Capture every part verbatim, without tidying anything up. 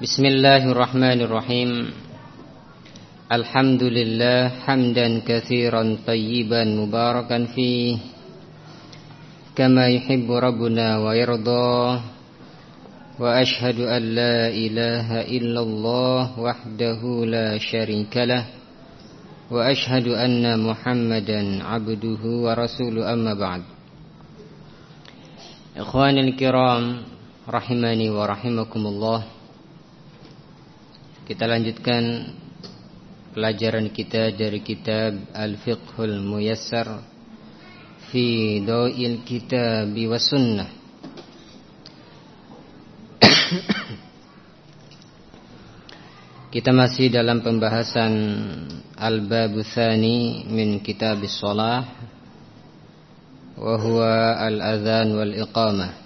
Bismillahirrahmanirrahim. Alhamdulillah hamdan katsiran tayyiban mubarakan fihi kama yuhibbu rabbuna wa yarda. Wa ashhadu an la ilaha illallah wahdahu la syarika lah. Wa ashhadu anna Muhammadan abduhu wa rasuluhu, amma ba'd. Ikhwanil kiram rahimani wa rahimakumullah. Kita lanjutkan pelajaran kita dari kitab Al-Fiqhul Muyassar fi Daw'il Kitab wa Sunnah. Kita masih dalam pembahasan Al-Babu Tsani min Kitabis Shalah wa huwa al-adzan wal iqamah.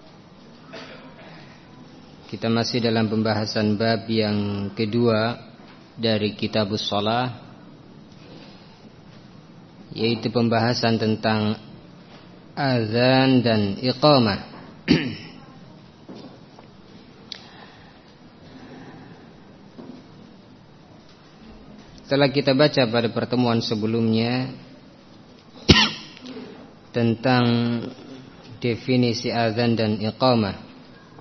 Kita masih dalam pembahasan bab yang kedua dari Kitabus Shalah, yaitu pembahasan tentang azan dan iqamah. Setelah kita baca pada pertemuan sebelumnya tentang definisi azan dan iqamah,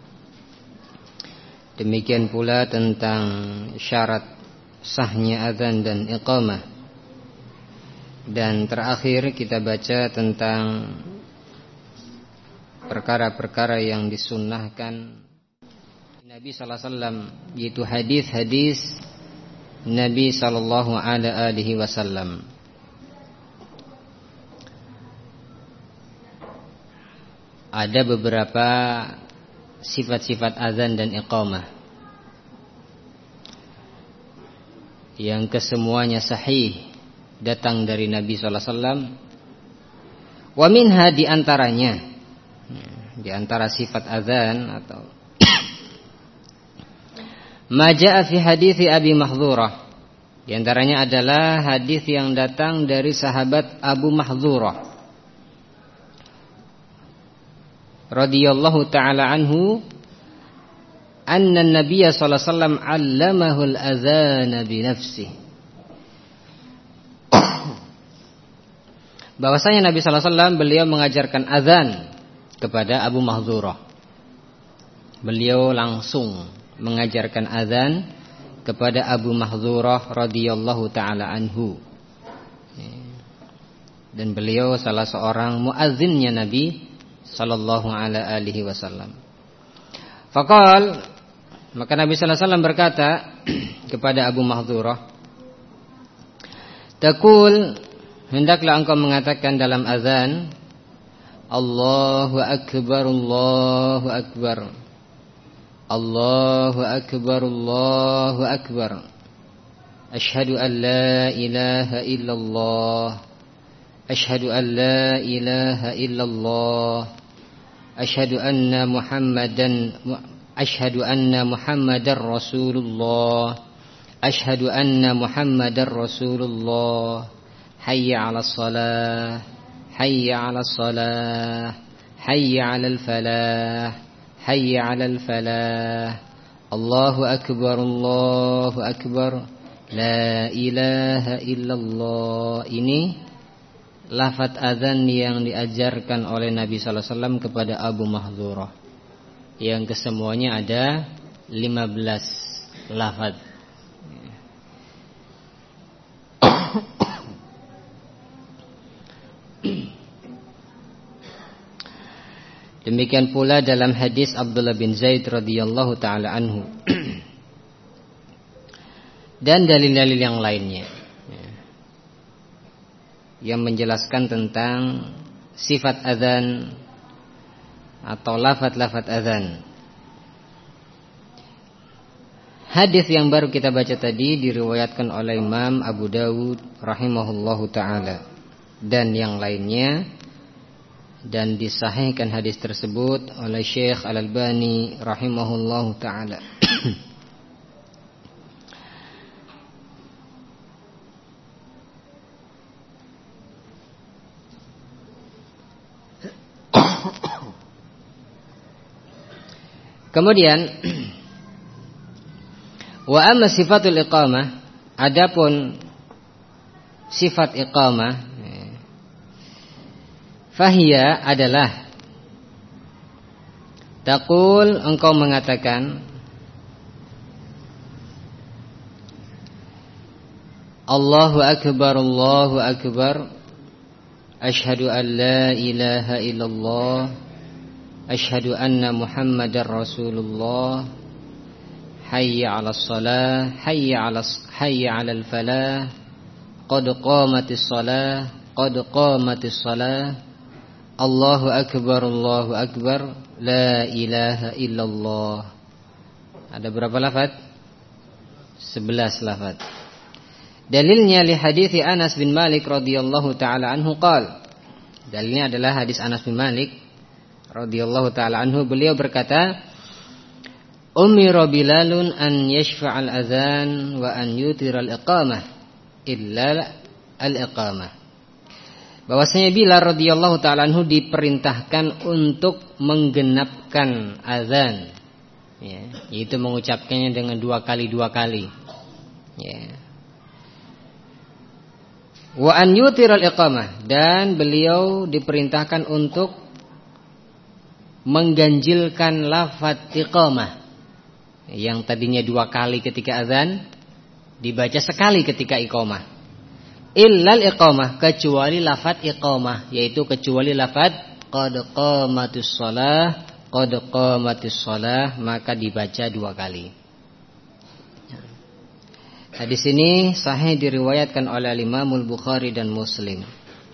demikian pula tentang syarat sahnya azan dan iqamah, dan terakhir kita baca tentang perkara-perkara yang disunnahkan Nabi sallallahu alaihi wasallam, yaitu hadis-hadis Nabi sallallahu alaihi wasallam. Ada beberapa sifat-sifat azan dan iqamah yang kesemuanya sahih datang dari Nabi sallallahu alaihi wasallam. Wa minha, di antaranya, di antara sifat azan atau ma jaa fi hadits Abi Mahdzurah, di antaranya adalah hadis yang datang dari sahabat Abu Mahdzurah radhiyallahu ta'ala anhu, anna an-nabiy sallallahu alaihi wasallam 'allamahu al-adzan bi nafsihi. Bahwasanya Nabi sallallahu alaihi wasallam beliau mengajarkan azan kepada Abu Mahdzurah. Beliau langsung mengajarkan azan kepada Abu Mahdzurah radhiyallahu ta'ala anhu. Dan beliau salah seorang muazzinnya Nabi sallallahu alaihi wasallam. Faqal, maka Nabi sallallahu alaihi wasallam berkata kepada Abu Mahdzurah, "Taqul, hendaklah engkau mengatakan dalam azan, Allahu akbar, Allahu akbar. Allahu akbar, Allahu akbar. Asyhadu an la ilaha illallah. Asyhadu an la ilaha illallah. Asyhadu anna Muhammadan Asyhadu anna Muhammadar Rasulullah. Asyhadu anna Muhammadar Rasulullah. Hayya 'alas shalah. Hayya 'alas shalah. Hayya 'alal falah. Hayya 'alal falah. Allahu akbar, Allahu akbar. La ilaha illallah." Ini lafaz azan yang diajarkan oleh Nabi sallallahu alaihi wasallam kepada Abu Mahdzurah, yang kesemuanya ada lima belas lafaz. Demikian pula dalam hadis Abdullah bin Zaid radhiyallahu taala anhu dan dalil-dalil yang lainnya yang menjelaskan tentang sifat azan atau lafaz-lafaz azan. Hadis yang baru kita baca tadi diriwayatkan oleh Imam Abu Dawud rahimahullahu taala dan yang lainnya, dan disahihkan hadis tersebut oleh Syekh Al-Albani rahimahullahu taala. Kemudian Wa amma sifatul iqamah, adapun sifat iqamah, fahiya adalah taqul, engkau mengatakan Allahu akbar, Allahu akbar, asyhadu an la ilaha illallah, asyhadu anna Muhammadar Rasulullah, hayya 'alas shalah, hayya 'alas hayya 'alal falah, qad qamatis shalah, qad qamatis shalah, Allahu akbar, Allahu akbar, la ilaha illallah. Ada berapa lafaz? sebelas lafaz. Dalilnya li hadits Anas bin Malik radhiyallahu taala anhu qala. Dalilnya adalah hadis Anas bin Malik radhiyallahu taala anhu, beliau berkata, Umira Bilalun an yashfa'al adzan wa an yutiral iqamah illa al-iqamah. Bahwasanya Bilal radhiyallahu taala anhu diperintahkan untuk menggenapkan azan, ya, yaitu mengucapkannya dengan dua kali dua kali, ya. Wa an yutiral iqamah, dan beliau diperintahkan untuk mengganjilkan lafaz iqamah, yang tadinya dua kali ketika azan dibaca sekali ketika iqamah. Illal iqamah, kecuali lafaz iqamah, yaitu kecuali lafaz qad qamatis shalah, qad qamatis shalah, maka dibaca dua kali. Hadis ini sahih diriwayatkan oleh Imam Al-Bukhari dan Muslim.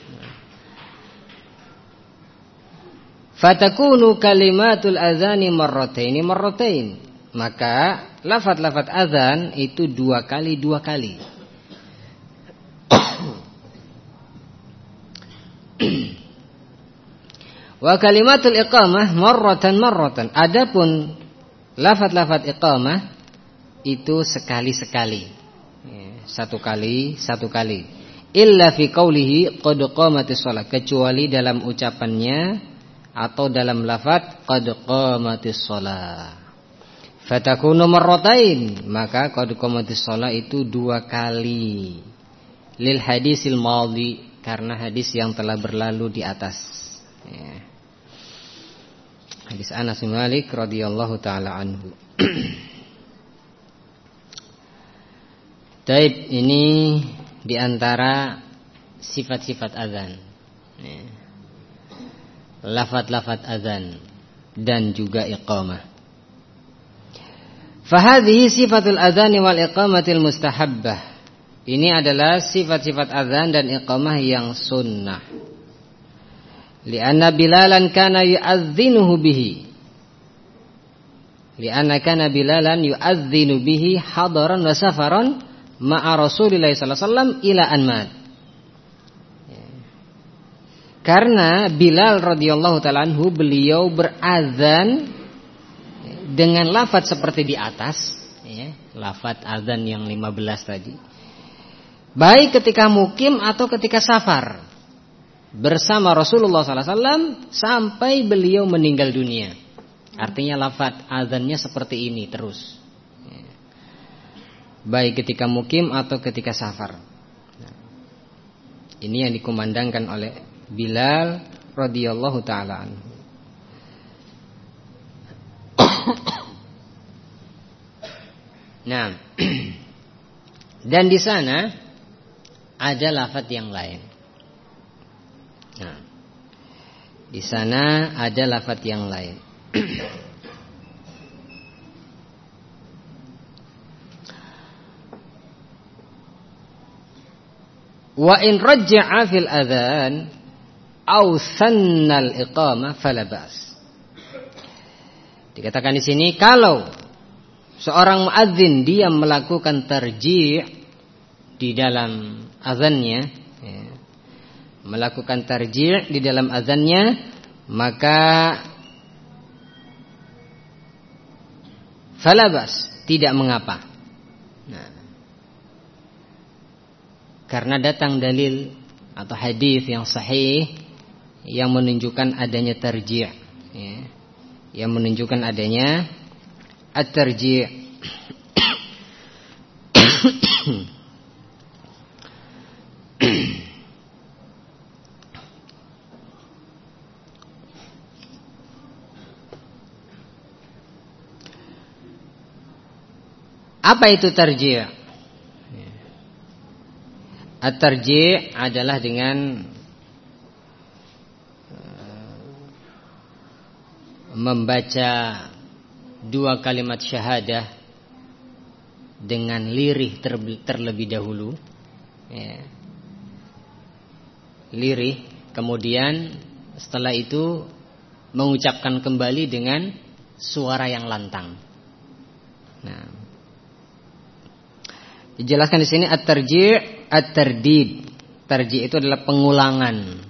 Fatakunu kalimatul azani marrataini marratain, maka lafaz-lafaz azan itu dua kali dua kali. Wa kalimatul iqamah marratan marratan, adapun lafaz-lafaz iqamah itu sekali-sekali, satu kali satu kali. Illa fi qaulihi qad qamatis shalah, kecuali dalam ucapannya atau dalam lafaz qad qamatis shalah. Fatakunu marratain, maka qad qamatis shalah itu dua kali. Lil hadisil madhi, karena hadis yang telah berlalu di atas, ya. Hadis Anas bin Malik radhiyallahu taala anhu. Taib, ini diantara sifat-sifat azan, ya. Lafaz-lafaz azan dan juga iqamah. Fahadhihi sifatul azani wal iqamatil mustahabbah. Ini adalah sifat-sifat azan dan iqamah yang sunnah. Lianna Bilalan kana yu'addzinuhu bihi. Lianna kana Bilalan yu'adzinu bihi hadaran wa safaran ma'a Rasulillah sallallahu alaihi wasallam ila an mat. Karena Bilal radhiyallahu ta'ala anhu, beliau berazan dengan lafaz seperti di atas, ya, lafaz azan yang lima belas tadi, baik ketika mukim atau ketika safar bersama Rasulullah sallallahu alaihi wasallam sampai beliau meninggal dunia. Artinya lafaz azannya seperti ini terus, baik ketika mukim atau ketika safar. Ini yang dikumandangkan oleh Bilal radhiyallahu taala anhu. Nah, dan di sana ada lafaz yang lain. Nah, di sana ada lafaz yang lain. Wa in rajja'a fil adzan aw sannal iqamah fala ba's. Dikatakan di sini, kalau seorang muadzin dia melakukan tarjih di dalam azannya, ya, melakukan tarjih di dalam azannya, maka fala ba's, tidak mengapa. Nah, karena datang dalil atau hadis yang sahih yang menunjukkan adanya tarjih, ya, yang menunjukkan adanya at-tarjih. Apa itu tarji'? At-tarji' adalah dengan membaca dua kalimat syahadah dengan lirih terlebih dahulu, ya. Lirih, kemudian setelah itu mengucapkan kembali dengan suara yang lantang. Nah, dijelaskan di sini at-tarji', at-tardid. Tarji' itu adalah pengulangan.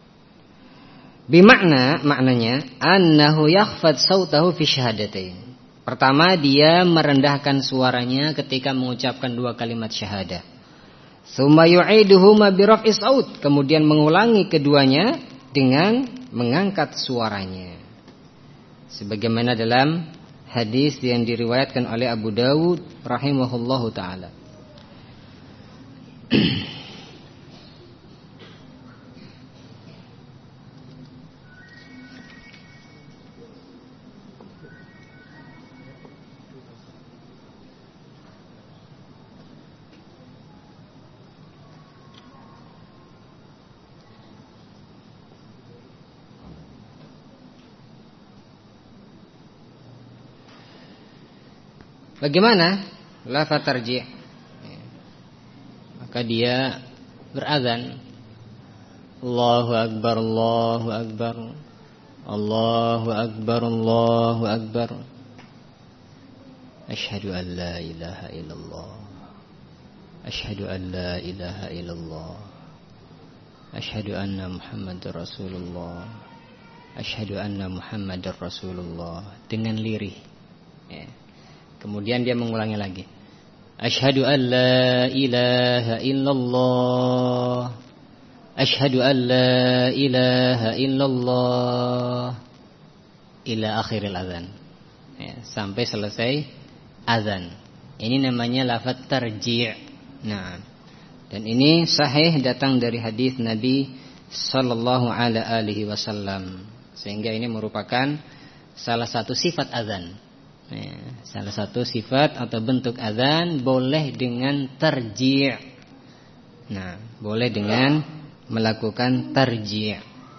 Bimakna, maknanya annahu yakhfad sautahu fi syahadatain. Pertama, dia merendahkan suaranya ketika mengucapkan dua kalimat syahadah. Tsumma yu'iduhuma bi raf'i saut, kemudian mengulangi keduanya dengan mengangkat suaranya. Sebagaimana dalam hadis yang diriwayatkan oleh Abu Dawud rahimahullahu taala. Bagaimana lafaz tarji'? Maka dia berazan, Allahu akbar, Allahu akbar, Allahu akbar, Allahu akbar, asyhadu an la ilaha illallah, asyhadu an la ilaha illallah, asyhadu anna Muhammadar Rasulullah, asyhadu anna Muhammadar Rasulullah, dengan lirih, ya. Kemudian dia mengulangi lagi, asyhadu an la ilaha illallah, asyhadu an la ilaha illallah, ila akhiril azan, ya, sampai selesai azan. Ini namanya lafaz tarji'. Nah, dan ini sahih datang dari hadis Nabi sallallahu alaihi wasallam, sehingga ini merupakan salah satu sifat azan. Ya, salah satu sifat atau bentuk azan boleh dengan tarji'. Nah, boleh dengan melakukan tarji'.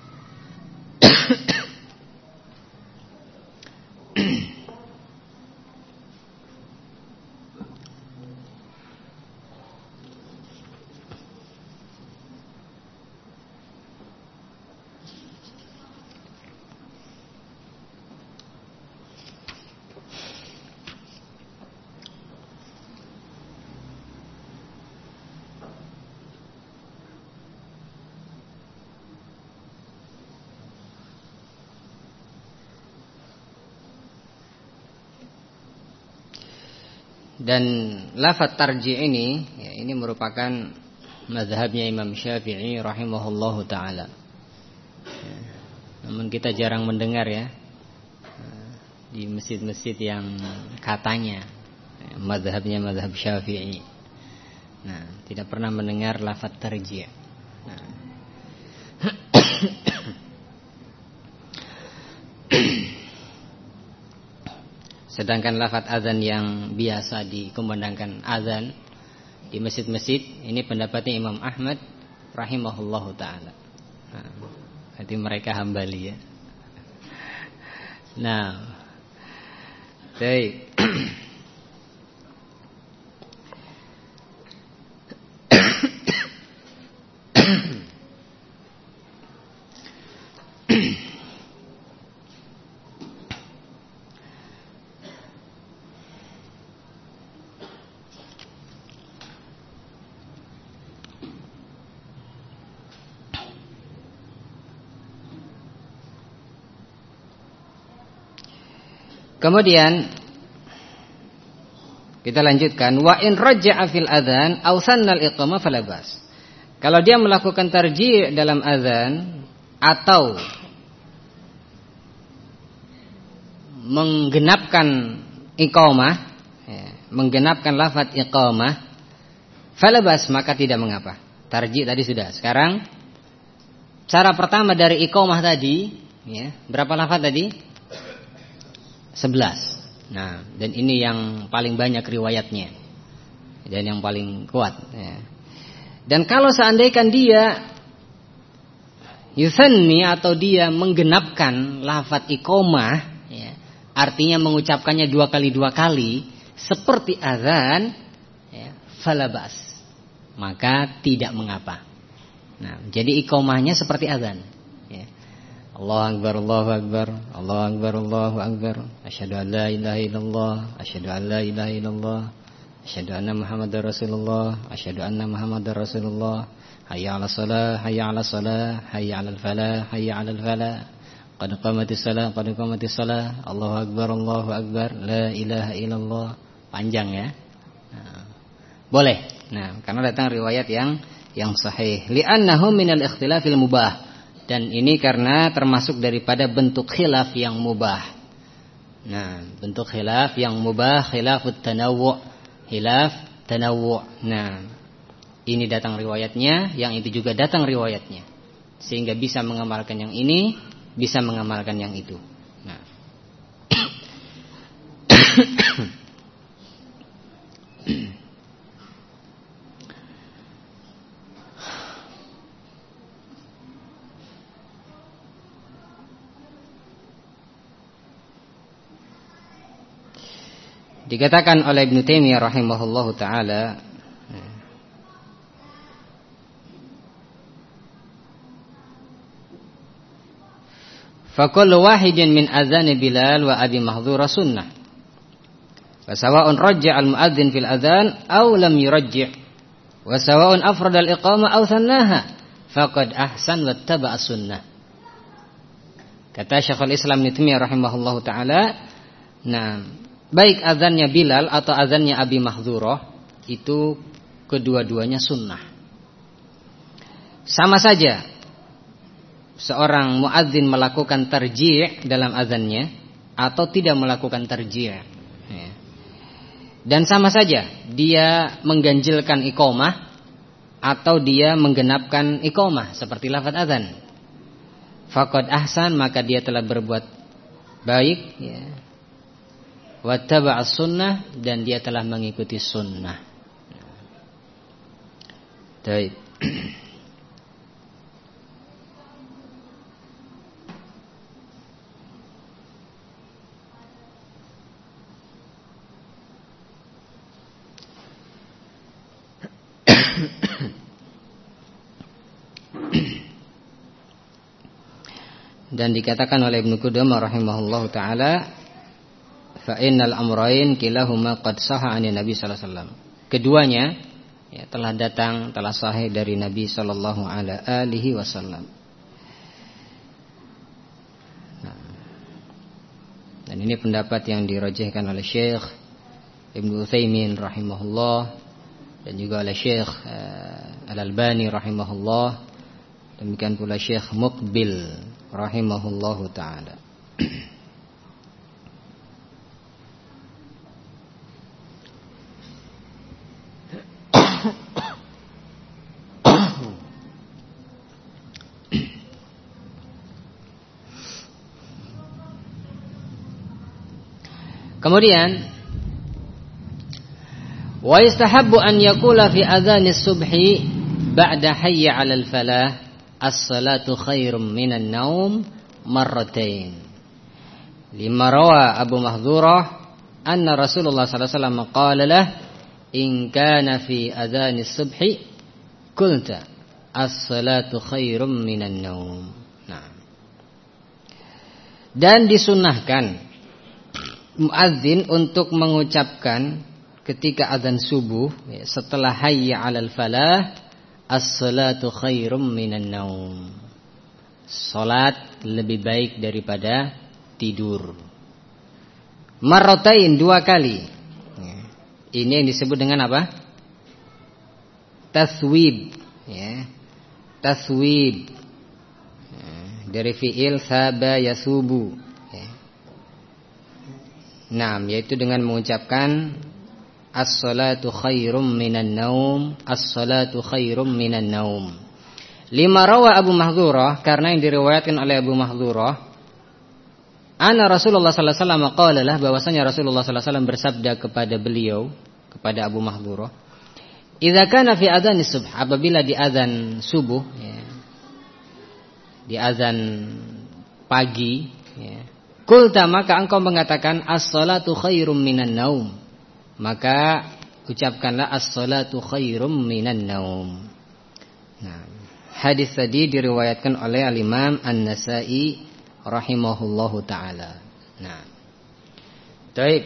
Dan lafaz tarji' ini, ya, ini merupakan mazhabnya Imam Syafi'i rahimahullahu taala. Ya, namun kita jarang mendengar, ya, di masjid-masjid yang katanya ya, mazhabnya mazhab Syafi'i. Nah, tidak pernah mendengar lafaz tarji'. Nah. Sedangkan lafaz azan yang biasa dikumandangkan azan di masjid-masjid, ini pendapatnya Imam Ahmad rahimahullahu taala. Nah, berarti mereka Hambali, ya. Nah, baik. Kemudian kita lanjutkan, wa in raja'a fil adzan aw sannal iqamah fala bas. Kalau dia melakukan tarji' dalam azan atau menggenapkan iqamah, ya, menggenapkan lafaz iqamah, falabas, maka tidak mengapa. Tarji tadi sudah. Sekarang cara pertama dari iqamah tadi, ya, berapa lafaz tadi? sebelas. Nah, dan ini yang paling banyak riwayatnya dan yang paling kuat, ya. Dan kalau seandainya dia yusanni atau dia menggenapkan lafaz iqamah, ya, artinya mengucapkannya dua kali dua kali seperti azan, ya, falabas, maka tidak mengapa. Nah, jadi iqamahnya seperti azan, ya. Allahu akbar, Allahu akbar, Allahu akbar, Allahu akbar. Asyhadu an la ilaha illallah, asyhadu an la ilaha illallah, asyhadu anna Muhammadar Rasulullah, asyhadu anna Muhammadar Rasulullah. Hayya 'alas shalah, hayya 'alas shalah, hayya 'alal falah, hayya 'alal falah. Qad qamatis shalah, qad qamatis shalah. Allahu akbar, Allahu akbar, la ilaha illallah. Panjang, ya. Nah, boleh. Nah, karena datang riwayat yang yang sahih. Li'annahu minal ikhtilafil mubah. Dan ini karena termasuk daripada bentuk khilaf yang mubah. Nah, bentuk khilaf yang mubah, khilafut tanawwu', khilaf tanawwu'. Nah, ini datang riwayatnya, yang itu juga datang riwayatnya, sehingga bisa mengamalkan yang ini, bisa mengamalkan yang itu. Nah, dikatakan oleh Ibnu Taimiyah rahimahullahu taala, fa kullu wahidin min adzan Bilal wa Abi Mahdhura sunnah. Wa sawa'un rajja'a al-mu'adzin fil adzan aw lam yurajji'. Wa sawa'un afrada al-iqamah aw sannaha faqad ahsan wattaba'a sunnah. Kata Syekhul Islam Ibnu Taimiyah rahimahullahu taala, nah, baik azannya Bilal atau azannya Abi Mahdhurah itu kedua-duanya sunnah. Sama saja seorang muadzin melakukan tarji' dalam azannya atau tidak melakukan tarji', ya. Dan sama saja dia mengganjilkan iqamah atau dia menggenapkan iqamah seperti lafaz azan. Faqad ahsan, maka dia telah berbuat baik, ya. Wattaba'as sunnah, dan dia telah mengikuti sunnah. Baik. Dan dikatakan oleh Ibnu Qudamah rahimahullahu taala, fa innal amrayn kilahuma qad sahha 'an Nabi sallallahu alaihi wasallam. Keduanya, ya, telah datang, telah sahih dari Nabi sallallahu alaihi wasallam. Nah, dan ini pendapat yang dirajihkan oleh Syekh Ibnu Utsaimin rahimahullah dan juga oleh Syekh uh, Al-Albani rahimahullah, demikian pula Syekh Muqbil rahimahullahu taala. Kemudian wa yastahabbu an yaqula fi adzanis subhi ba'da hayya 'alal falah as-salatu khairum minan naum marratain. Lima rawa Abu Mahdhurah anna Rasulullah sallallahu alaihi wasallam qala lah in kana fi adzanis subhi qulta as-salatu khairum minan naum. Nah, dan disunnahkan muadzin untuk mengucapkan ketika azan subuh, ya, setelah hayya 'alal falah, as-salatu khairum minan naum. Salat lebih baik daripada tidur. Marratain, dua kali. Ini yang disebut dengan apa? Taswib, ya. Taswib, ya, dari fiil saba yasubu. Nah, yaitu dengan mengucapkan as-salatu khairum minan naum, as-salatu khairum minan naum. Lima rawa Abu Mahdhurah, karena yang diriwayatkan oleh Abu Mahdhurah, anna Rasulullah sallallahu alaihi wasallam qala lah, bahwasanya Rasulullah sallallahu alaihi wasallam bersabda kepada beliau, kepada Abu Mahdhurah, idza kana fi adzanis subh, apabila di azan subuh, ya, di azan pagi, ya, qulta, maka engkau mengatakan as-salatu khairum minan naum, maka ucapkanlah as-salatu khairum minan naum. Nah, hadis tadi diriwayatkan oleh al-Imam An-Nasa'i rahimahullahu taala. Nah, baik.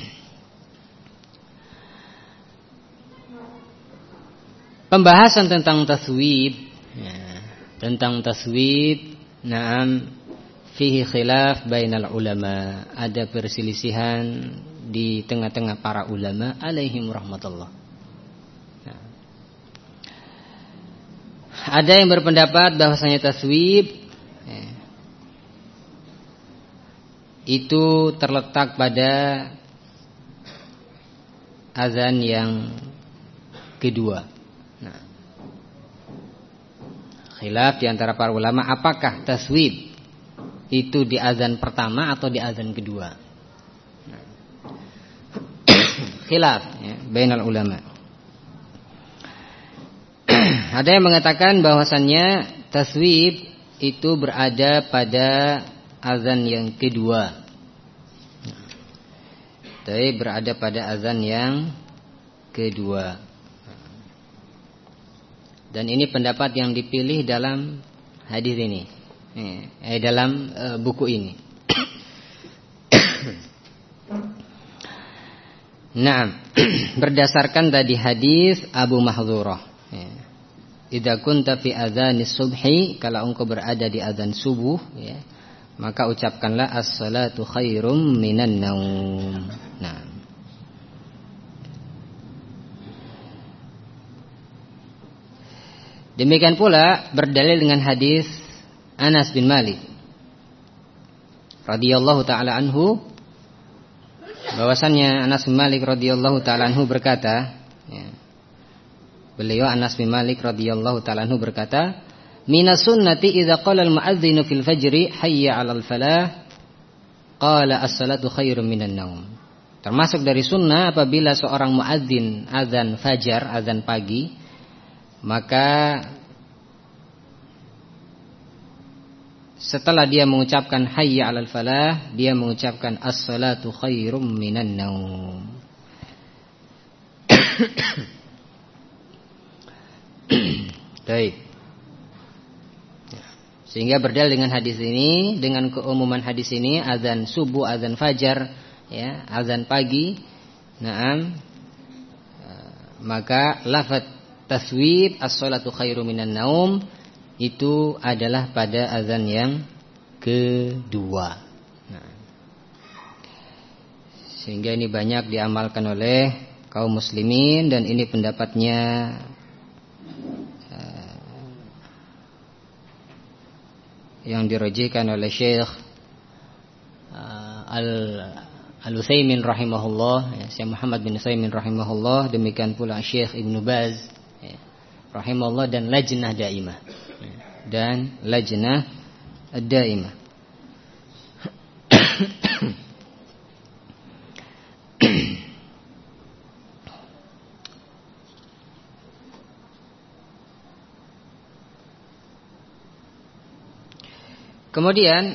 Pembahasan tentang taswib, ya, tentang taswib, na'am, fihi khilaf bainal ulama, ada perselisihan di tengah-tengah para ulama alaihim rahmatullah. Nah, ada yang berpendapat bahwasanya taswib, ya, itu terletak pada azan yang kedua. Nah, khilaf di antara para ulama, apakah taswib itu di azan pertama atau di azan kedua? Nah, khilaf, ya, bainal ulama. Ada yang mengatakan bahwasannya taswib itu berada pada azan yang kedua. Tapi berada pada azan yang kedua. Dan ini pendapat yang dipilih dalam hadis ini, eh, dalam uh, buku ini. Nah, berdasarkan tadi hadis Abu Mahdhurah, ya, idza kunta fi adzanis subhi, kalau engkau berada di azan subuh, ya, maka ucapkanlah as-salatu khairum minan naum. Nah, demikian pula berdalil dengan hadis Anas bin Malik radhiyallahu taala anhu, bahwasannya Anas bin Malik radhiyallahu taala anhu berkata, ya, beliau Anas bin Malik radhiyallahu taala anhu berkata, minas sunnati idza qala al-mu'adzinu fil fajri hayya 'alal falah qala as-salatu khairum minan naum. Termasuk dari sunnah apabila seorang muadzin azan fajar, azan pagi, maka setelah dia mengucapkan hayya 'alal falah, dia mengucapkan as-salatu khairum minan naum. Baik. Sehingga berdalil dengan hadis ini, dengan keumuman hadis ini, azan subuh, azan fajar, ya, azan pagi, na'am, maka lafaz taswib as-salatu khairum minan naum itu adalah pada azan yang kedua. Nah, sehingga ini banyak diamalkan oleh kaum muslimin, dan ini pendapatnya yang dirajihkan oleh Syekh uh, Al Al-Utsaimin rahimahullah, ya, Syekh Muhammad bin Utsaimin rahimahullah, demikian pula Syekh Ibnu Baz, ya, rahimahullah, dan lajnah daimah, ya, dan lajnah daimah. Kemudian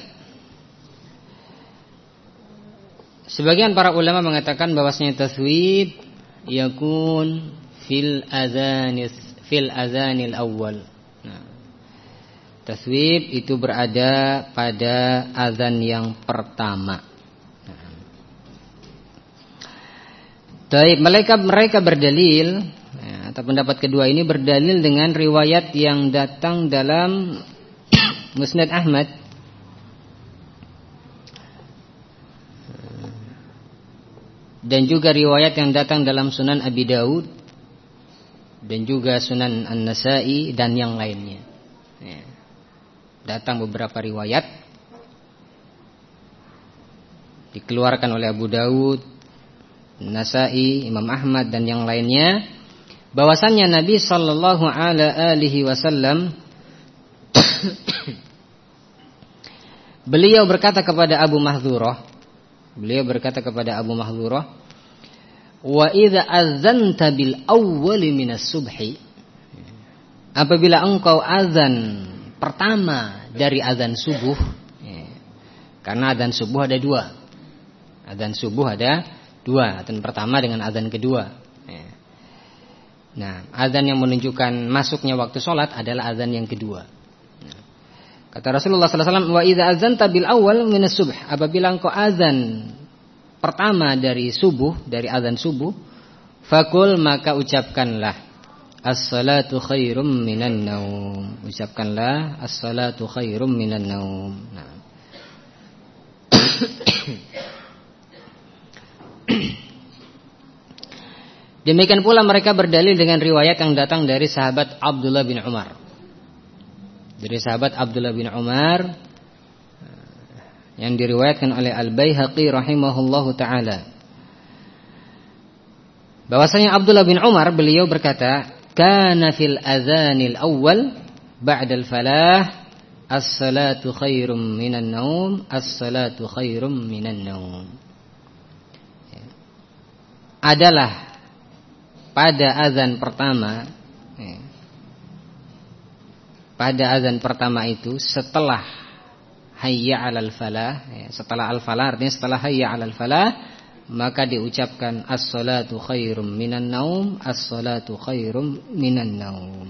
sebagian para ulama mengatakan bahwasanya taswib yakun fil azanis fil azanil awal. Nah, taswib itu berada pada azan yang pertama. Nah, Taib, mereka mereka berdalil, ya, atau pendapat kedua ini berdalil dengan riwayat yang datang dalam Musnad Ahmad, dan juga riwayat yang datang dalam Sunan Abi Daud, dan juga Sunan An-Nasa'i, dan yang lainnya, ya. Datang beberapa riwayat dikeluarkan oleh Abu Daud, Nasai, Imam Ahmad dan yang lainnya, bahwasannya Nabi sallallahu alaihi wasallam beliau berkata kepada Abu Mahdzurah, beliau berkata kepada Abu Mahdzurah, wa idza adzanta bil awwali minas subhi, apabila engkau azan pertama dari azan subuh, karena azan subuh ada dua, azan subuh ada dua, azan pertama dengan azan kedua. Nah, azan yang menunjukkan masuknya waktu sholat adalah azan yang kedua. Kata Rasulullah sallallahu alaihi wasallam, wa idza adzanta bil awal minas subh, apabila engkau azan pertama dari subuh, dari azan subuh, fakul, maka ucapkanlah as-salatu khairum minan naum, ucapkanlah as-salatu khairum minan naum. Nah. Demikian pula mereka berdalil dengan riwayat yang datang dari sahabat Abdullah bin Umar. Dari sahabat Abdullah bin Umar yang diriwayatkan oleh Al-Baihaqi rahimahullahu taala. Bahwasanya Abdullah bin Umar beliau berkata, "Kana fil adzanil awwal ba'dal falah as-salatu khairum minan naum, as-salatu khairum minan naum." Adalah pada azan pertama, pada azan pertama itu setelah hayya 'alal falah, setelah al-falah artinya setelah hayya 'alal falah, maka diucapkan as-salatu khairum minan naum, as-salatu khairum minan naum.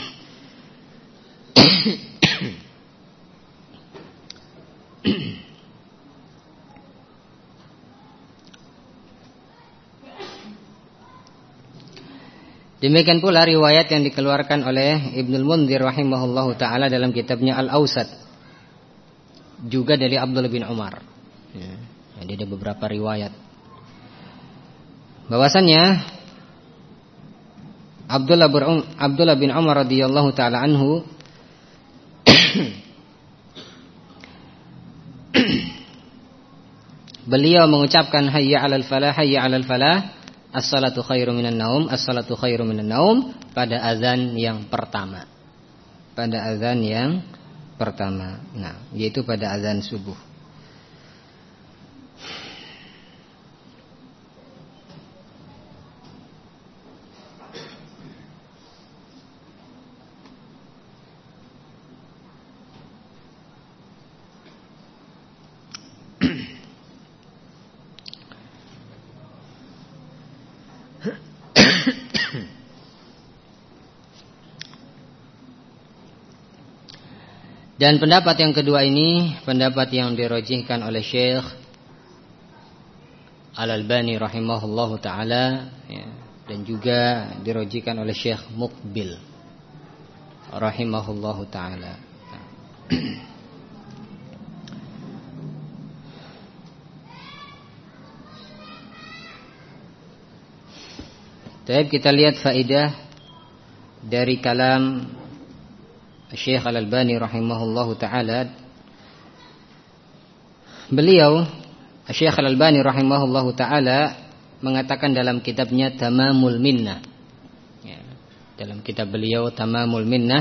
Demikian pula riwayat yang dikeluarkan oleh Ibnul Mundzir rahimahullahu taala dalam kitabnya Al-Awsat, juga dari Abdullah bin Umar. Ya, jadi ada beberapa riwayat bahwasannya Abdullah bin Abdullah bin Umar radhiyallahu taala anhu beliau mengucapkan hayya 'alal falah, hayya 'alal falah, as-salatu khairum minan naum, as-salatu khairum minan naum, pada azan yang pertama. Pada azan yang pertama. Nah, yaitu pada azan subuh. Dan pendapat yang kedua ini pendapat yang dirojihkan oleh Syekh Al-Albani rahimahullahu taala, ya, dan juga dirojihkan oleh Syekh Muqbil rahimahullahu taala. Baik, kita lihat faedah dari kalam Syekh Al-Albani rahimahullahu taala. Beliau Syekh Al-Albani rahimahullahu taala mengatakan dalam kitabnya Tamamul Minnah, ya, dalam kitab beliau Tamamul Minnah,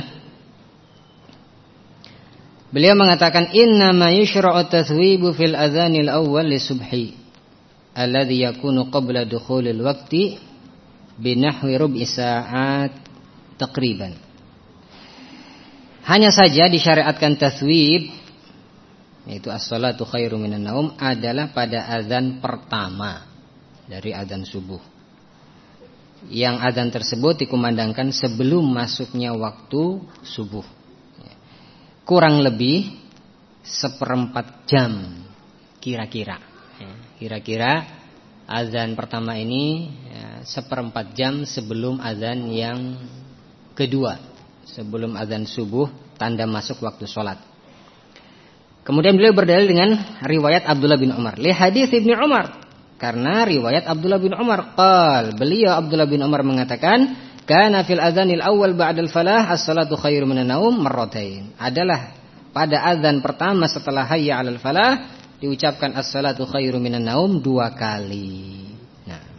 beliau mengatakan inna ma yushra'u tathwibu fil adzanil awwal li subhi alladhi yakunu qabla dukhulil waqti binahwi rub'i sa'at taqriban. Hanya saja disyariatkan taswib, yaitu as-salatu khairum minan naum, adalah pada azan pertama dari azan subuh. Yang azan tersebut dikumandangkan sebelum masuknya waktu subuh, kurang lebih seperempat jam kira-kira. Kira-kira azan pertama ini ya, seperempat jam sebelum azan yang kedua, sebelum azan subuh, tanda masuk waktu sholat. Kemudian beliau berdalil dengan riwayat Abdullah bin Umar, li hadis Ibnu Umar, karena riwayat Abdullah bin Umar qal, beliau Abdullah bin Umar mengatakan, kana fil adzanil awal ba'dal falah as-salatu khairum minan naum marratain, adalah pada azan pertama setelah hayya 'alal falah diucapkan as-salatu khairum minan naum dua kali. Nah,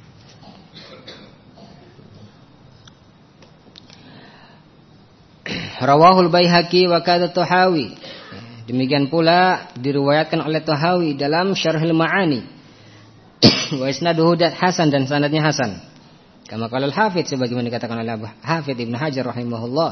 Rawahul Baihaqi wa kadza Tahawi. Demikian pula diriwayatkan oleh Tahawi dalam Syarhul Ma'ani. Wa isnaduhu hasan, dan sanadnya hasan. Kama qala al-Hafidz, sebagaimana dikatakan oleh Hafidz Ibnu Hajar rahimahullah.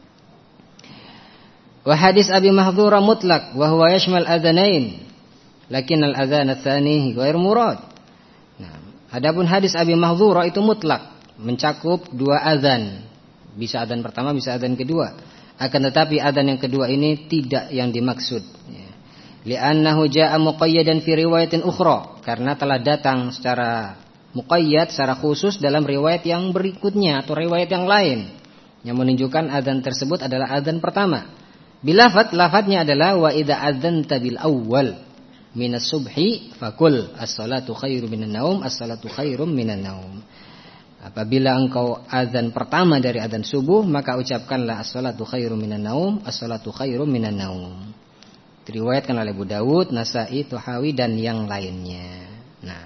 Wa hadis Abi Mahdhura mutlaq wa huwa yashmal adzanain, lakin al-adzan ats-tsani ghair murad. Nah, adapun hadis Abi Mahdhura itu mutlak, mencakup dua azan. Bisa azan pertama, bisa azan kedua. Akan tetapi azan yang kedua ini tidak yang dimaksud. Ya. Li'annahu jaa'a muqayyadan fi riwayatin ukhra, karena telah datang secara muqayyad, secara khusus dalam riwayat yang berikutnya atau riwayat yang lain yang menunjukkan azan tersebut adalah azan pertama. Bilafat, lafadznya adalah wa idza adzanta bil awwal minas subhi fakul as-salatu khairum minan naum, as-salatu khairum minan naum. Apabila engkau azan pertama dari azan subuh, maka ucapkanlah as-salatu khairum minan naum, as-salatu khairum minan naum. Diriwayatkan oleh Abu Dawud, Nasa'i, Tahawi dan yang lainnya. Nah.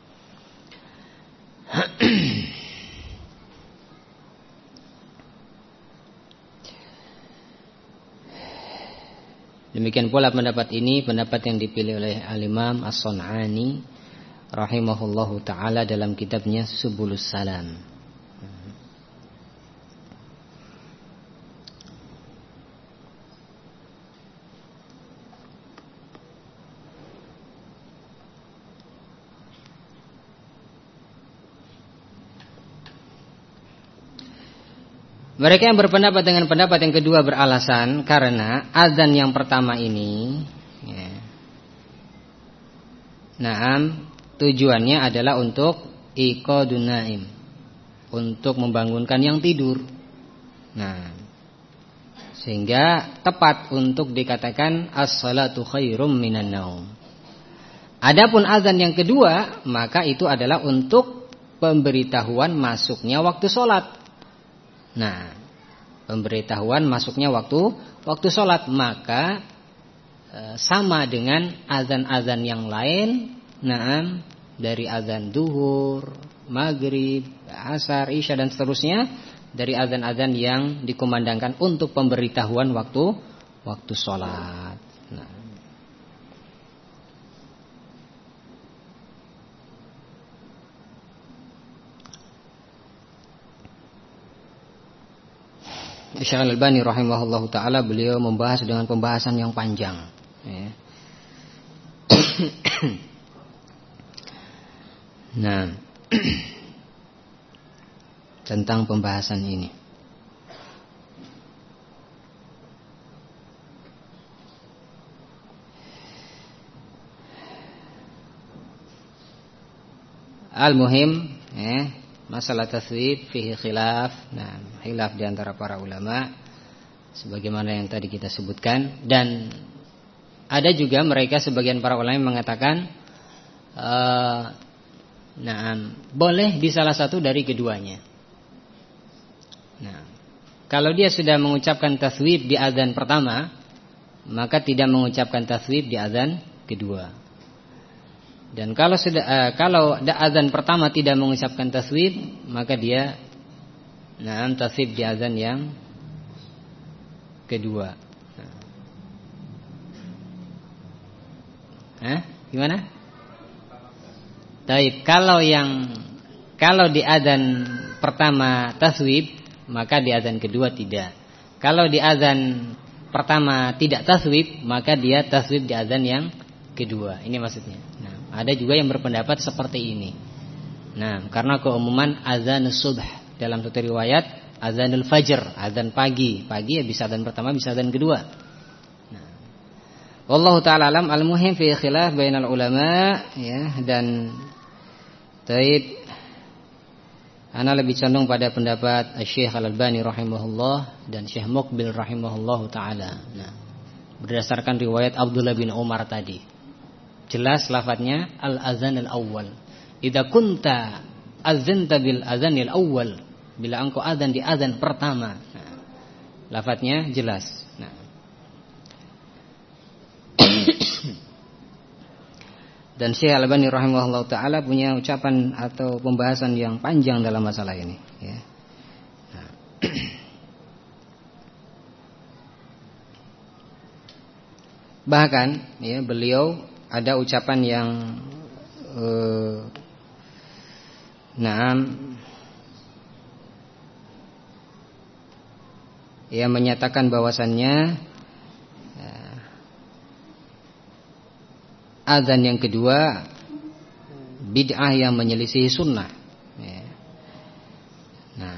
Demikian pula pendapat ini, pendapat yang dipilih oleh Al-Imam As-Sun'ani rahimahullahu ta'ala dalam kitabnya Subulus Salam. Mereka yang berpendapat dengan pendapat yang kedua beralasan karena azan yang pertama ini, ya, naam, tujuannya adalah untuk iqadun naim, untuk membangunkan yang tidur. Nah, sehingga tepat untuk dikatakan as-salatu khairum minan naum. Adapun azan yang kedua, maka itu adalah untuk pemberitahuan masuknya waktu sholat. Nah, pemberitahuan masuknya waktu waktu sholat, maka e, sama dengan azan-azan yang lain. Nah, dari azan duhur, maghrib, asar, isya dan seterusnya, dari azan-azan yang dikumandangkan untuk pemberitahuan waktu waktu sholat. Nah. Syekh Al-Albani rahimahullahu ta'ala, beliau membahas dengan pembahasan yang panjang, ya. Nah, tentang pembahasan ini. Al-muhim, ya, masalah taswib fihi khilaf. Nah, khilaf di antara para ulama sebagaimana yang tadi kita sebutkan, dan ada juga mereka sebagian para ulama yang mengatakan uh, nah, boleh di salah satu dari keduanya. Nah, kalau dia sudah mengucapkan taswib di azan pertama, maka tidak mengucapkan taswib di azan kedua. Dan kalau sudah uh, kalau azan pertama tidak mengucapkan taswib, maka dia nah taswib di azan yang kedua. Hah? Gimana? Taib, kalau yang kalau di azan pertama taswib, maka di azan kedua tidak. Kalau di azan pertama tidak taswib, maka dia taswib di azan yang kedua. Ini maksudnya. Nah, ada juga yang berpendapat seperti ini. Nah, karena keumuman azan subh, dalam satu riwayat azanul fajr, azan pagi. Pagi ya bisa azan pertama, bisa azan kedua. Nah, wallahu ta'ala alam. Al-muhim fi khilaf bainal ulama, ya, dan taib, ana lebih condong pada pendapat Syekh Al-Albani rahimahullah dan Syekh Muqbil rahimahullahu ta'ala. Nah, berdasarkan riwayat Abdullah bin Umar tadi, jelas lafadznya al-azan al-awwal. Idza kunta azanta bil azanil awwal, bila engkau azan di azan pertama. Nah, lafadznya jelas. Nah, dan Syekh Al-Albani rahimahullah ta'ala punya ucapan atau pembahasan yang panjang dalam masalah ini, ya. Nah. Bahkan ya, beliau ada ucapan yang eh, Naam ia menyatakan bahwasannya eh, azan yang kedua bid'ah yang menyelisihi sunnah. Ya. Nah,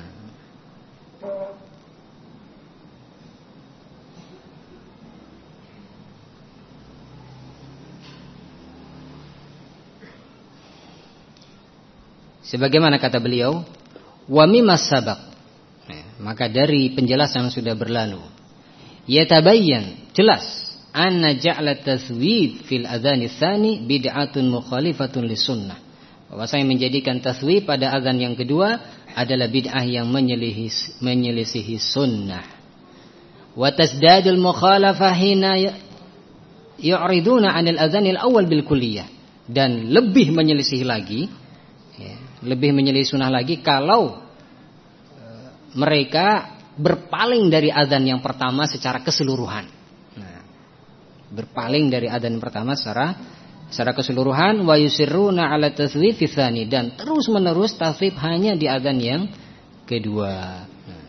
sebagaimana kata beliau, wa mimas sabaq, ya, maka dari penjelasan yang sudah berlalu, yatabayyan, jelas, anna ja'la taswib fil adzan tsani bid'atun mukhalifatun lisunnah. Bahwa saya menjadikan taswib pada azan yang kedua adalah bid'ah yang menyelisihi, menyelisihi sunnah. Wa tasdadul mukhalafah hina yu'riduna 'anil adzanil awal bil kulliyah, dan lebih menyelisihi lagi, ya, lebih menyelisihi sunnah lagi kalau e, mereka berpaling dari azan yang pertama secara keseluruhan. Nah, berpaling dari azan pertama secara secara keseluruhan, wa yusirruna 'ala taswib tsani, dan terus-menerus taswib hanya di azan yang kedua. Nah,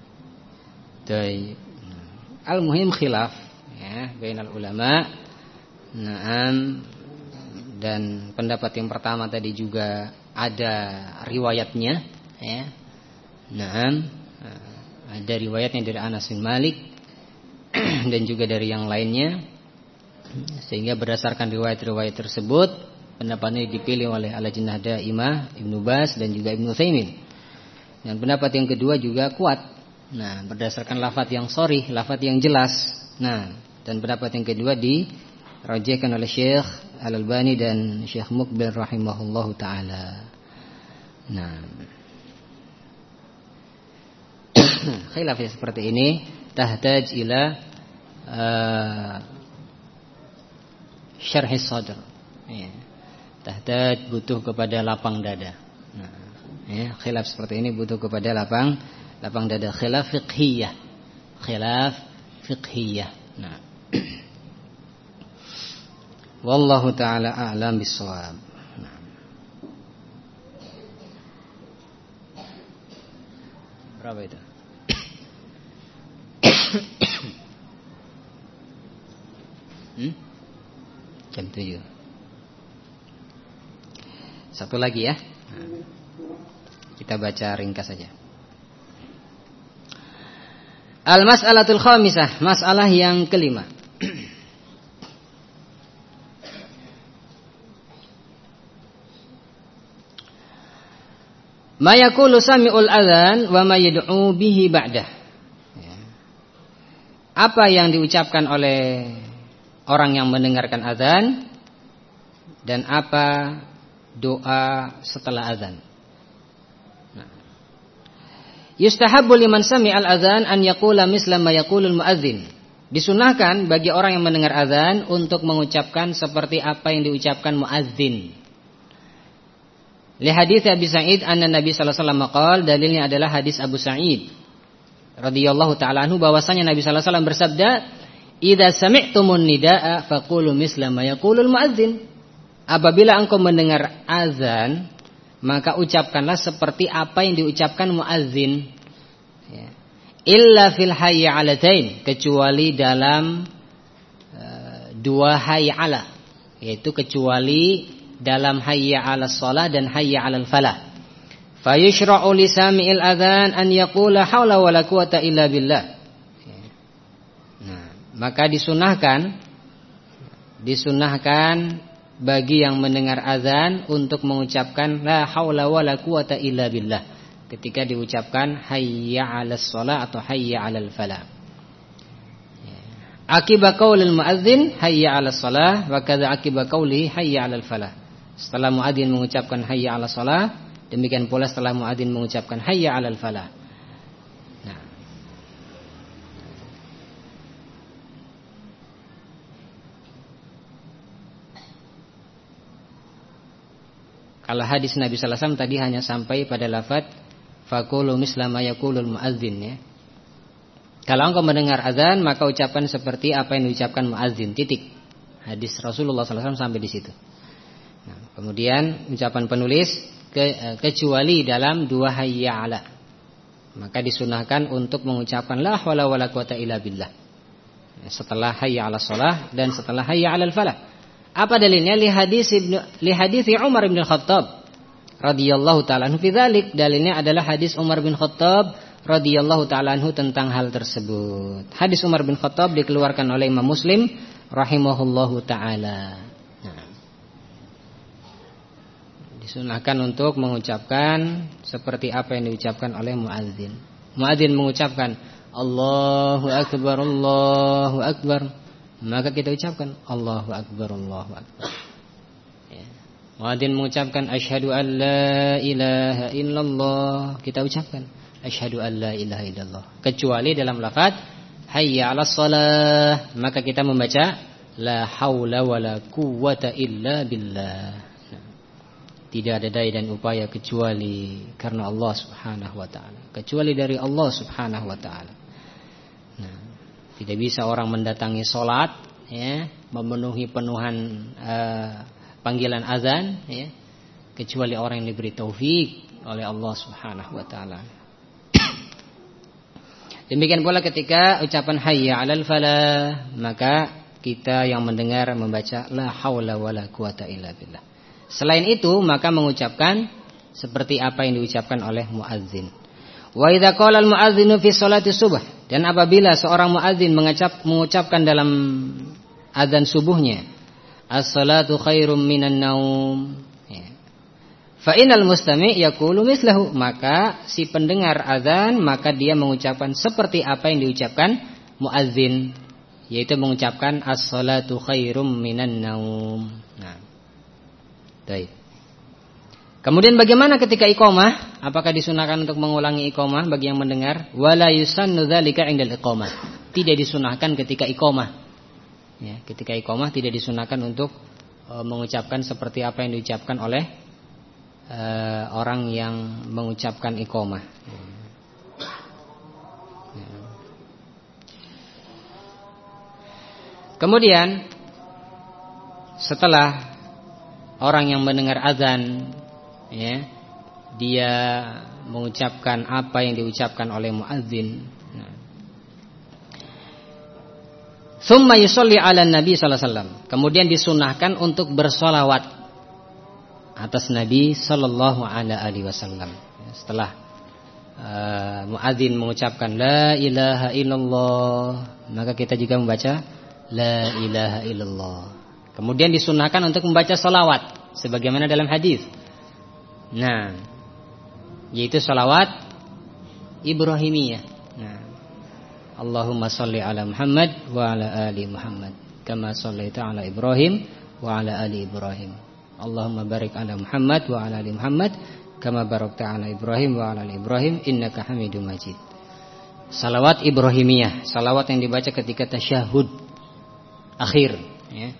al-muhim khilaf ya bainal ulama. Naam, dan pendapat yang pertama tadi juga ada riwayatnya ya. Naam, ada riwayatnya dari Anas bin Malik dan juga dari yang lainnya, sehingga berdasarkan riwayat-riwayat tersebut pendapat ini dipilih oleh Al-Lajnah Daimah, Ibnu Baz dan juga Ibnu Utsaimin. Dan pendapat yang kedua juga kuat. Nah, berdasarkan lafaz yang sharih, lafaz yang jelas. Nah, dan pendapat yang kedua dirajihkan oleh Syekh Al-Albani dan Syekh Muqbil rahimahullahu taala. Nah, khilaf seperti ini tahtaj ila uh, syarh sadr, ya. Tahtaj butuh kepada lapang dada. Nah, ya, khilaf seperti ini butuh kepada lapang lapang dada. Khilaf fiqhiyah, khilaf fiqhiyah. Nah, wallahu taala a'lam bissawab. Nah, berapa itu? hmm? Jam tujuh. Satu lagi ya. Nah, kita baca ringkas saja. Al-mas'alatul khamisah, masalah yang kelima. Ma yaqulu sami'ul adzan wa ma yad'u bihi ba'dah. Apa yang diucapkan oleh orang yang mendengarkan azan dan apa doa setelah azan. Nah, yustahabbu liman sami'al azan an yaqula misla ma yaqulul muadzin. Disunahkan bagi orang yang mendengar azan untuk mengucapkan seperti apa yang diucapkan muadzin. Li hadits Abi Sa'id anna Nabi sallallahu alaihi wasallam qala, dalilnya adalah hadis Abu Sa'id radhiyallahu taala anhu bahwasanya Nabi sallallahu alaihi wasallam bersabda, "Idza sami'tumun nidaa faqulu misla ma yaqulul muadzin." Apabila engkau mendengar azan, maka ucapkanlah seperti apa yang diucapkan muadzin. Ya. Illa fil hayya 'alatain, kecuali dalam uh, dua hayya 'ala, yaitu kecuali dalam hayya 'alas shalah dan hayya 'alal falah. Fa yushra'u li sami'il adzan an yaqula haula wala quwata illa billah. Nah, maka disunahkan disunahkan bagi yang mendengar azan untuk mengucapkan la haula wala quwata illa billah ketika diucapkan hayya 'alas shalah atau hayya 'alal falah. Akiba qaulil muadzin hayya 'alas shalah wa kadza akiba qauli hayya 'alal falah. Setelah muadzin mengucapkan hayya 'alas shalah, demikian pula setelah muadzin mengucapkan hayya 'alal falah. Nah, kalau hadis Nabi sallallahu alaihi wasallam tadi hanya sampai pada lafaz faqulu misla ma yaqulul muadzin ya. Kalau engkau mendengar azan, maka ucapan seperti apa yang diucapkan muadzin. Titik. Hadis Rasulullah sallallahu alaihi wasallam sampai di situ. Nah, kemudian ucapan penulis ke, kecuali dalam dua hayya ala, maka disunahkan untuk mengucapkan la haula wala quwata illa billah setelah hayya ala shalah dan setelah hayya ala falah. Apa dalilnya? Li hadis ibnu li hadis Umar bin Khattab radhiyallahu taala anhu fi dzalik. Dalilnya adalah hadis Umar bin Khattab radhiyallahu taala anhu tentang hal tersebut. Hadis Umar bin Khattab dikeluarkan oleh Imam Muslim rahimahullahu taala. Nah, disunahkan untuk mengucapkan seperti apa yang diucapkan oleh muadzin. Muadzin mengucapkan Allahu akbar, Allahu akbar, maka kita ucapkan Allahu akbar, Allahu akbar. Ya. Muadzin mengucapkan asyhadu an la ilaha illallah, kita ucapkan asyhadu an la ilaha illallah. Kecuali dalam lafaz hayya 'alas shalah, maka kita membaca la haula wala quwwata illa billah. Tidak ada daya dan upaya kecuali karena Allah Subhanahu wa taala, kecuali dari Allah Subhanahu wa taala. Nah, tidak bisa orang mendatangi salat ya, memenuhi penuhan uh, panggilan azan ya, kecuali orang yang diberi taufik oleh Allah Subhanahu wa taala. Demikian pula ketika ucapan hayya 'alal falah, maka kita yang mendengar membaca la haula wala quwata illa billah. Selain itu, maka mengucapkan seperti apa yang diucapkan oleh muadzin. Wa idza qala al-muadzinu fi sholati subuh, dan apabila seorang muadzin mengucap, mengucapkan dalam azan subuhnya as-salatu khairum minan naum, ya. Fa innal mustami' yaqulu mislahu, maka si pendengar azan maka dia mengucapkan seperti apa yang diucapkan muadzin, yaitu mengucapkan as-salatu khairum minan naum. Nah, baik. Kemudian bagaimana ketika iqamah? Apakah disunahkan untuk mengulangi iqamah bagi yang mendengar? Wala yusannu dzalika 'indal iqamah. Tidak disunahkan ketika iqamah. Ya, ketika iqamah tidak disunahkan untuk uh, mengucapkan seperti apa yang diucapkan oleh uh, orang yang mengucapkan iqamah. Ya. Ya. Kemudian setelah orang yang mendengar azan, ya, dia mengucapkan apa yang diucapkan oleh muadzin. Nah. Tsumma yusolli 'alan nabi sallallahu alaihi wasallam. Kemudian disunahkan untuk bersolawat atas Nabi sallallahu alaihi wasallam. Setelah uh, muadzin mengucapkan la ilaha illallah, maka kita juga membaca la ilaha illallah. Kemudian disunahkan untuk membaca salawat sebagaimana dalam hadis. Nah, yaitu salawat Ibrahimiyah. Nah, Allahumma sholli ala Muhammad wa ala ali Muhammad kama shallaita ala Ibrahim wa ala ali Ibrahim. Allahumma barik ala Muhammad wa ala ali Muhammad kama barakta ala Ibrahim wa ala ali Ibrahim innaka Hamidum Majid. Salawat Ibrahimiyah, salawat yang dibaca ketika tasyahud akhir, ya.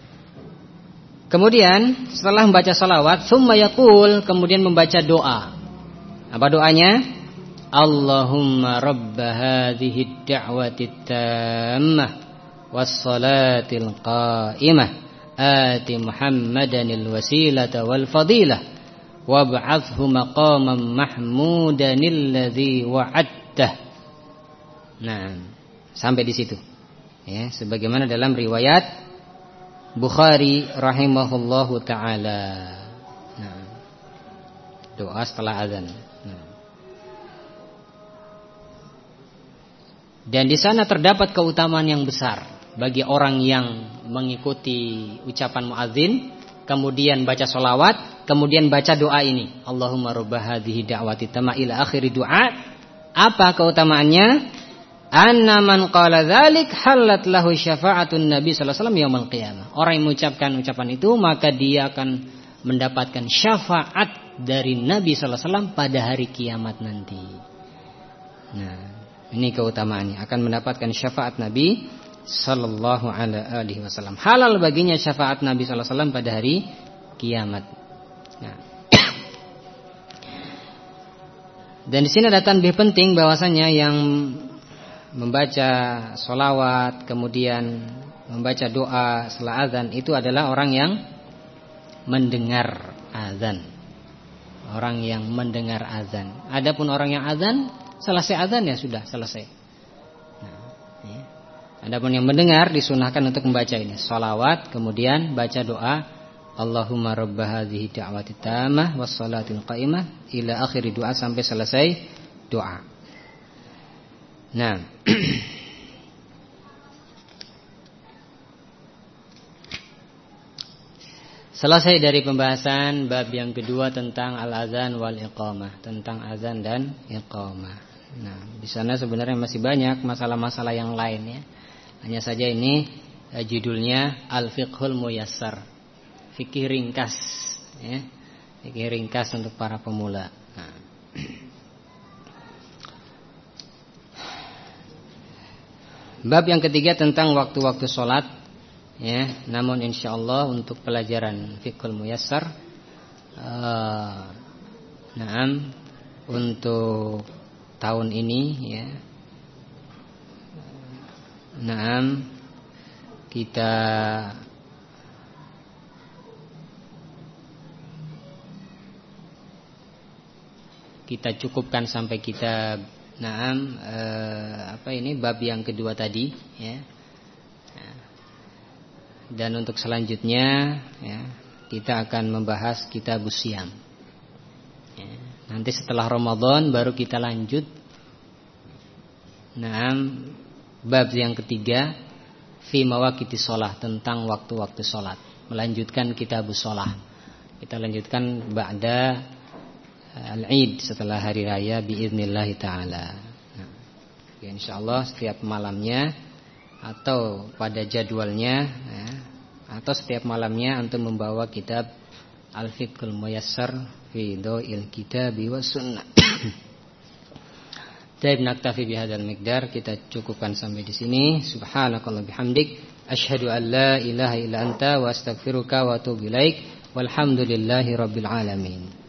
Kemudian setelah membaca salawat, summa yaqul, kemudian membaca doa. Apa doanya? Allahumma rabba hadhihi ad-da'wati at-tammah was-salatil qa'imah ati Muhammadanil wasilata wal fadilah wab'athhu maqaman mahmudanil ladzi wa'adtah. Nah, sampai di situ. Ya, sebagaimana dalam riwayat Bukhari rahimahullahu ta'ala. Nah, doa setelah azan. Nah. Dan di sana terdapat keutamaan yang besar bagi orang yang mengikuti ucapan muadzin, kemudian baca sholawat, kemudian baca doa ini. Allahumma rabba hadhihi da'wati tamma ila akhiri doa. Apa keutamaannya? Anna man qala dzalik halat lahu syafa'atun Nabi sallallahu alaihi wasallam yaumil qiyamah. Orang yang mengucapkan ucapan itu maka dia akan mendapatkan syafaat dari Nabi sallallahu alaihi wasallam pada hari kiamat nanti. Nah, ini keutamaannya, akan mendapatkan syafaat Nabi sallallahu alaihi wasallam. Halal baginya syafaat Nabi sallallahu alaihi wasallam pada hari kiamat. Nah. Dan di sini ada tanbih penting bahwasanya yang membaca sholawat, kemudian membaca doa setelah azan, itu adalah orang yang mendengar azan. Orang yang mendengar azan. Adapun orang yang azan, selesai azan ya sudah selesai. Nah, ya. Adapun yang mendengar disunahkan untuk membaca ini sholawat, kemudian baca doa Allahumma rabba hadhihi da'wati tammah wassalatil qa'imah ila akhiri doa sampai selesai doa. Nah, selesai dari pembahasan bab yang kedua tentang al-azan wal iqamah, tentang azan dan iqamah. Nah, di sana sebenarnya masih banyak masalah-masalah yang lain ya. Hanya saja ini eh, judulnya Al-Fiqhul Muyassar, fikih ringkas ya. Fikih ringkas untuk para pemula. Nah. Bab yang ketiga tentang waktu-waktu sholat ya. Namun insyaallah untuk pelajaran Fiqhul Muyassar uh, Naam untuk tahun ini ya, Naam kita kita cukupkan sampai kita Naam eh, apa ini bab yang kedua tadi ya. Dan untuk selanjutnya ya, kita akan membahas Kitabus Shiyam ya. Nanti setelah Ramadan baru kita lanjut Naam bab yang ketiga fi mawaqiti shalah, tentang waktu-waktu salat. Melanjutkan Kitabus Shalah. Kita lanjutkan ba'da Al-Id, setelah hari raya biiznillah taala. Nah, ya insyaallah setiap malamnya atau pada jadwalnya ya, atau setiap malamnya antum membawa kitab Al-Fiqhul Muyassar fi Dhawil Kitabi was Sunnah. Taib naktafi bihadzal miqdar, kita cukupkan sampai di sini. Subhanakallah bihamdik, asyhadu an la ilaha illa anta wa astaghfiruka wa atubu ilaik. Walhamdulillahi rabbil alamin.